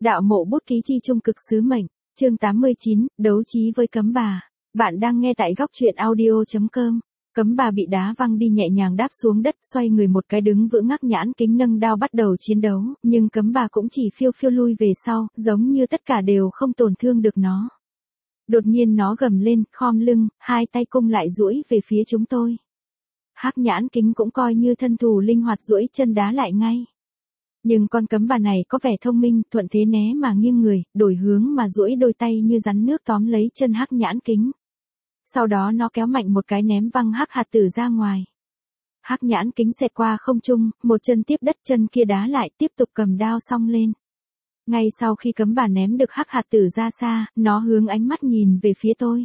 Đạo mộ bút ký chi trung cực sứ mệnh, chương 89, đấu trí với cấm bà. Bạn đang nghe tại góc truyện audio.com. Cấm bà bị đá văng đi nhẹ nhàng đáp xuống đất, xoay người một cái đứng vững Hắc Nhãn Kính nâng đao bắt đầu chiến đấu, nhưng cấm bà cũng chỉ phiêu phiêu lui về sau, giống như tất cả đều không tổn thương được nó. Đột nhiên nó gầm lên, khom lưng, hai tay cung lại duỗi về phía chúng tôi. Hắc Nhãn Kính cũng coi như thân thủ linh hoạt duỗi chân đá lại ngay. Nhưng con cấm bà này có vẻ thông minh, thuận thế né mà nghiêng người, đổi hướng mà duỗi đôi tay như rắn nước tóm lấy chân Hắc Nhãn Kính. Sau đó nó kéo mạnh một cái ném văng Hắc Hạt Tử ra ngoài. Hắc Nhãn Kính xẹt qua không trung, một chân tiếp đất, chân kia đá lại, tiếp tục cầm đao xong lên. Ngay sau khi cấm bà ném được Hắc Hạt Tử ra xa, nó hướng ánh mắt nhìn về phía tôi.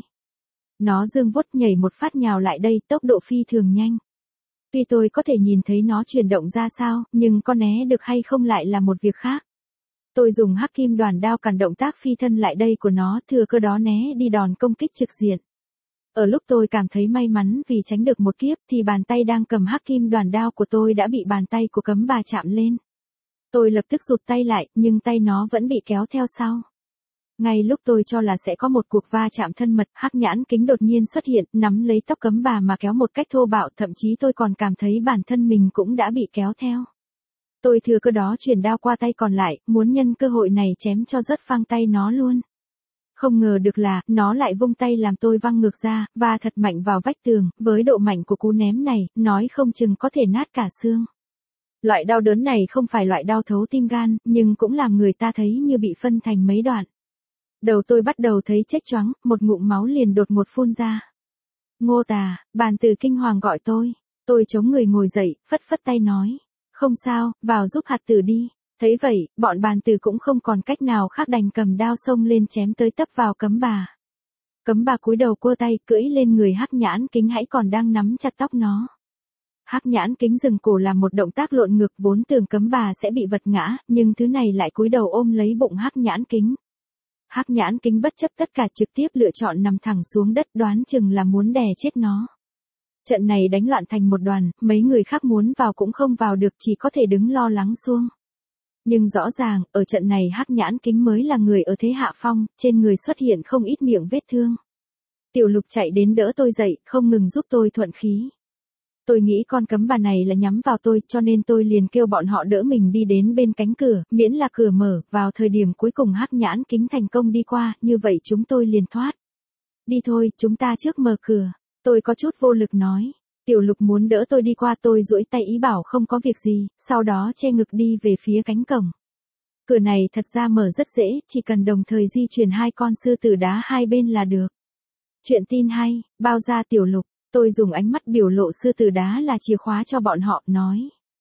Nó dương vuốt nhảy một phát nhào lại đây, tốc độ phi thường nhanh. Tuy tôi có thể nhìn thấy nó chuyển động ra sao, nhưng có né được hay không lại là một việc khác. Tôi dùng hắc kim đoàn đao cản động tác phi thân lại đây của nó, thừa cơ đó né đi đòn công kích trực diện. Ở lúc tôi cảm thấy may mắn vì tránh được một kiếp thì bàn tay đang cầm hắc kim đoàn đao của tôi đã bị bàn tay của cấm bà chạm lên. Tôi lập tức rụt tay lại, nhưng tay nó vẫn bị kéo theo sau. Ngay lúc tôi cho là sẽ có một cuộc va chạm thân mật, Hắc Nhãn Kính đột nhiên xuất hiện, nắm lấy tóc cấm bà mà kéo một cách thô bạo, thậm chí tôi còn cảm thấy bản thân mình cũng đã bị kéo theo. Tôi thừa cơ đó chuyển đao qua tay còn lại, muốn nhân cơ hội này chém cho rớt phăng tay nó luôn. Không ngờ được là, nó lại vung tay làm tôi văng ngược ra, và thật mạnh vào vách tường, với độ mạnh của cú ném này, nói không chừng có thể nát cả xương. Loại đau đớn này không phải loại đau thấu tim gan, nhưng cũng làm người ta thấy như bị phân thành mấy đoạn. Đầu tôi bắt đầu thấy chếch choáng, một ngụm máu liền đột ngột phun ra. Ngô Tà, Bàn Tử kinh hoàng gọi tôi. Tôi chống người ngồi dậy, phất phất tay nói. Không sao, vào giúp Hạt Tử đi. Thấy vậy, bọn Bàn Tử cũng không còn cách nào khác đành cầm đao xông lên chém tới tấp vào cấm bà. Cấm bà cúi đầu cua tay cưỡi lên người Hắc Nhãn Kính hãy còn đang nắm chặt tóc nó. Hắc Nhãn Kính dừng cổ làm một động tác lộn ngược, vốn tưởng cấm bà sẽ bị vật ngã, nhưng thứ này lại cúi đầu ôm lấy bụng Hắc Nhãn Kính. Hắc Nhãn Kính bất chấp tất cả trực tiếp lựa chọn nằm thẳng xuống đất, đoán chừng là muốn đè chết nó. Trận này đánh loạn thành một đoàn, mấy người khác muốn vào cũng không vào được, chỉ có thể đứng lo lắng xuông. Nhưng rõ ràng, ở trận này Hắc Nhãn Kính mới là người ở thế hạ phong, trên người xuất hiện không ít miệng vết thương. Tiểu Lục chạy đến đỡ tôi dậy, không ngừng giúp tôi thuận khí. Tôi nghĩ con cấm bà này là nhắm vào tôi, cho nên tôi liền kêu bọn họ đỡ mình đi đến bên cánh cửa, miễn là cửa mở, vào thời điểm cuối cùng Hắc Nhãn Kính thành công đi qua, như vậy chúng tôi liền thoát. Đi thôi, chúng ta trước mở cửa. Tôi có chút vô lực nói. Tiểu Lục muốn đỡ tôi đi qua, tôi duỗi tay ý bảo không có việc gì, sau đó che ngực đi về phía cánh cổng. Cửa này thật ra mở rất dễ, chỉ cần đồng thời di chuyển hai con sư tử đá hai bên là được. Chuyện tin hay, bao ra Tiểu Lục. Tôi dùng ánh mắt biểu lộ sư tử đá là chìa khóa cho bọn họ, nói.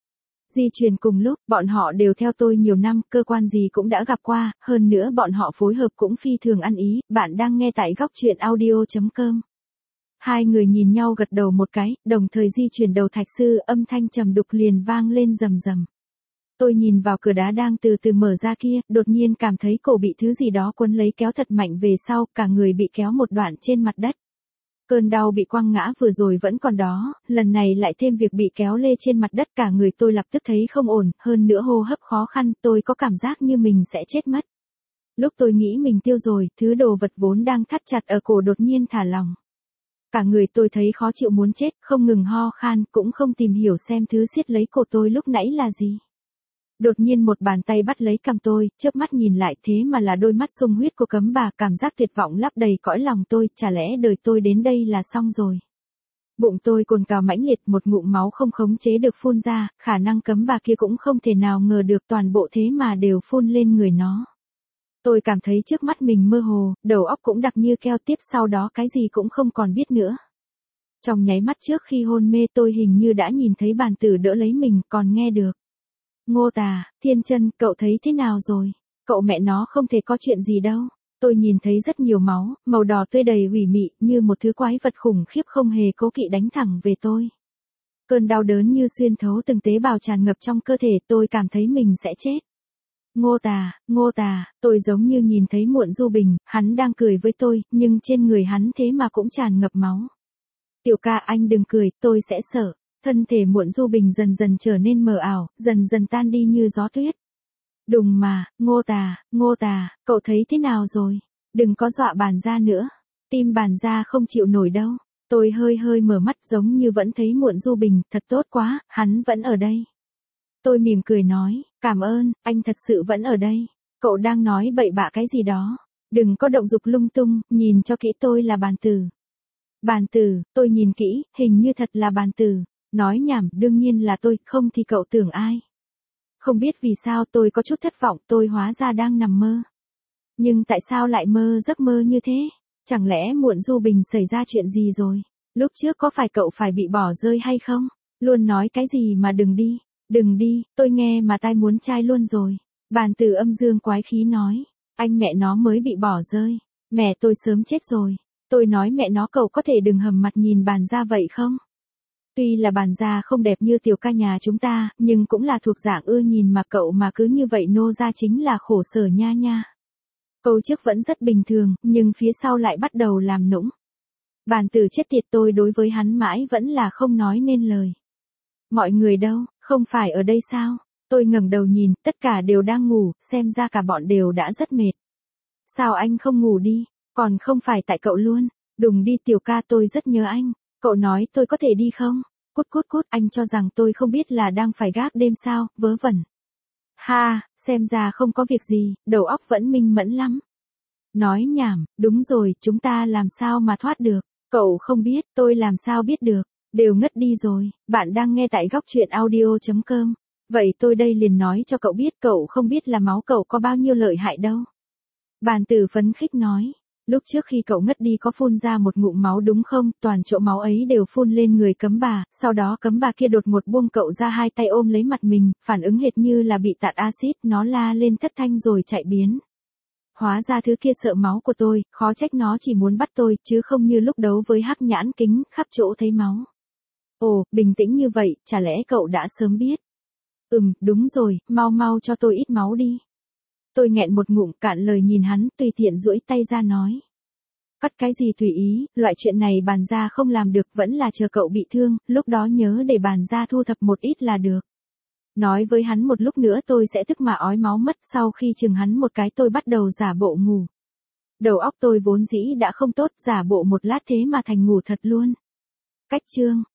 Di chuyển cùng lúc, bọn họ đều theo tôi nhiều năm, cơ quan gì cũng đã gặp qua, hơn nữa bọn họ phối hợp cũng phi thường ăn ý, bạn đang nghe tại góc truyện audio.com. Hai người nhìn nhau gật đầu một cái, đồng thời di chuyển đầu thạch sư, âm thanh trầm đục liền vang lên rầm rầm. Tôi nhìn vào cửa đá đang từ từ mở ra kia, đột nhiên cảm thấy cổ bị thứ gì đó quấn lấy kéo thật mạnh về sau, cả người bị kéo một đoạn trên mặt đất. Cơn đau bị quăng ngã vừa rồi vẫn còn đó, lần này lại thêm việc bị kéo lê trên mặt đất, cả người tôi lập tức thấy không ổn, hơn nữa hô hấp khó khăn, tôi có cảm giác như mình sẽ chết mất. Lúc tôi nghĩ mình tiêu rồi, thứ đồ vật vốn đang thắt chặt ở cổ đột nhiên thả lỏng. Cả người tôi thấy khó chịu muốn chết, không ngừng ho khan, cũng không tìm hiểu xem thứ siết lấy cổ tôi lúc nãy là gì. Đột nhiên một bàn tay bắt lấy cằm tôi, chớp mắt nhìn lại, thế mà là đôi mắt sung huyết của cấm bà, cảm giác tuyệt vọng lấp đầy cõi lòng tôi, chả lẽ đời tôi đến đây là xong rồi. Bụng tôi cồn cào mãnh liệt, một ngụm máu không khống chế được phun ra, khả năng cấm bà kia cũng không thể nào ngờ được toàn bộ thế mà đều phun lên người nó. Tôi cảm thấy trước mắt mình mơ hồ, đầu óc cũng đặc như keo, tiếp sau đó cái gì cũng không còn biết nữa. Trong nháy mắt trước khi hôn mê tôi hình như đã nhìn thấy Bàn Tử đỡ lấy mình, còn nghe được. Ngô Tà, Thiên Chân, cậu thấy thế nào rồi? Cậu mẹ nó không thể có chuyện gì đâu. Tôi nhìn thấy rất nhiều máu, màu đỏ tươi đầy ủy mị, như một thứ quái vật khủng khiếp không hề cố kỵ đánh thẳng về tôi. Cơn đau đớn như xuyên thấu từng tế bào tràn ngập trong cơ thể, tôi cảm thấy mình sẽ chết. Ngô Tà, tôi giống như nhìn thấy Muộn Du Bình, hắn đang cười với tôi, nhưng trên người hắn thế mà cũng tràn ngập máu. Tiểu ca anh đừng cười, tôi sẽ sợ. Thân thể Muộn Du Bình dần dần trở nên mờ ảo, dần dần tan đi như gió tuyết. Đùng mà, Ngô Tà, cậu thấy thế nào rồi? Đừng có dọa bàn gia nữa. Tim bàn gia không chịu nổi đâu. Tôi hơi hơi mở mắt giống như vẫn thấy Muộn Du Bình, thật tốt quá, hắn vẫn ở đây. Tôi mỉm cười nói, cảm ơn, anh thật sự vẫn ở đây. Cậu đang nói bậy bạ cái gì đó. Đừng có động dục lung tung, nhìn cho kỹ tôi là Bàn Tử. Bàn Tử, tôi nhìn kỹ, hình như thật là Bàn Tử. Nói nhảm, đương nhiên là tôi, không thì cậu tưởng ai. Không biết vì sao tôi có chút thất vọng, tôi hóa ra đang nằm mơ. Nhưng tại sao lại mơ giấc mơ như thế? Chẳng lẽ Muộn Du Bình xảy ra chuyện gì rồi? Lúc trước có phải cậu phải bị bỏ rơi hay không? Luôn nói cái gì mà đừng đi, tôi nghe mà tai muốn chai luôn rồi. Bàn Tử âm dương quái khí nói, anh mẹ nó mới bị bỏ rơi. Mẹ tôi sớm chết rồi. Tôi nói mẹ nó cậu có thể đừng hầm mặt nhìn bàn gia vậy không? Tuy là bàn gia không đẹp như tiểu ca nhà chúng ta, nhưng cũng là thuộc dạng ưa nhìn mà cậu mà cứ như vậy nô ra chính là khổ sở nha nha. Câu trước vẫn rất bình thường, nhưng phía sau lại bắt đầu làm nũng. Bàn Tử chết tiệt, tôi đối với hắn mãi vẫn là không nói nên lời. Mọi người đâu, không phải ở đây sao? Tôi ngẩng đầu nhìn, tất cả đều đang ngủ, xem ra cả bọn đều đã rất mệt. Sao anh không ngủ đi, còn không phải tại cậu luôn. Đùng đi tiểu ca, tôi rất nhớ anh. Cậu nói tôi có thể đi không? Cút cút cút, anh cho rằng tôi không biết là đang phải gác đêm sao, vớ vẩn. Ha, xem ra không có việc gì, đầu óc vẫn minh mẫn lắm. Nói nhảm, đúng rồi, chúng ta làm sao mà thoát được? Cậu không biết, tôi làm sao biết được, đều ngất đi rồi. Bạn đang nghe tại góc truyện audio.com. Vậy tôi đây liền nói cho cậu biết, cậu không biết là máu cậu có bao nhiêu lợi hại đâu. Bàn Tử phấn khích nói, lúc trước khi cậu ngất đi có phun ra một ngụm máu đúng không? Toàn chỗ máu ấy đều phun lên người Cấm Bà, sau đó Cấm Bà kia đột ngột buông cậu ra, hai tay ôm lấy mặt mình, phản ứng hệt như là bị tạt axit, nó la lên thất thanh rồi chạy biến. Hóa ra thứ kia sợ máu của tôi, khó trách nó chỉ muốn bắt tôi, chứ không như lúc đấu với Hắc Nhãn Kính, khắp chỗ thấy máu. Ồ, bình tĩnh như vậy, chả lẽ cậu đã sớm biết? Đúng rồi, mau mau cho tôi ít máu đi. Tôi nghẹn một ngụm, cạn lời nhìn hắn, tùy tiện duỗi tay ra nói. Cắt cái gì tùy ý, loại chuyện này bàn gia không làm được, vẫn là chờ cậu bị thương, lúc đó nhớ để bàn gia thu thập một ít là được. Nói với hắn một lúc nữa tôi sẽ tức mà ói máu mất, sau khi chừng hắn một cái tôi bắt đầu giả bộ ngủ. Đầu óc tôi vốn dĩ đã không tốt, giả bộ một lát thế mà thành ngủ thật luôn. Cách chương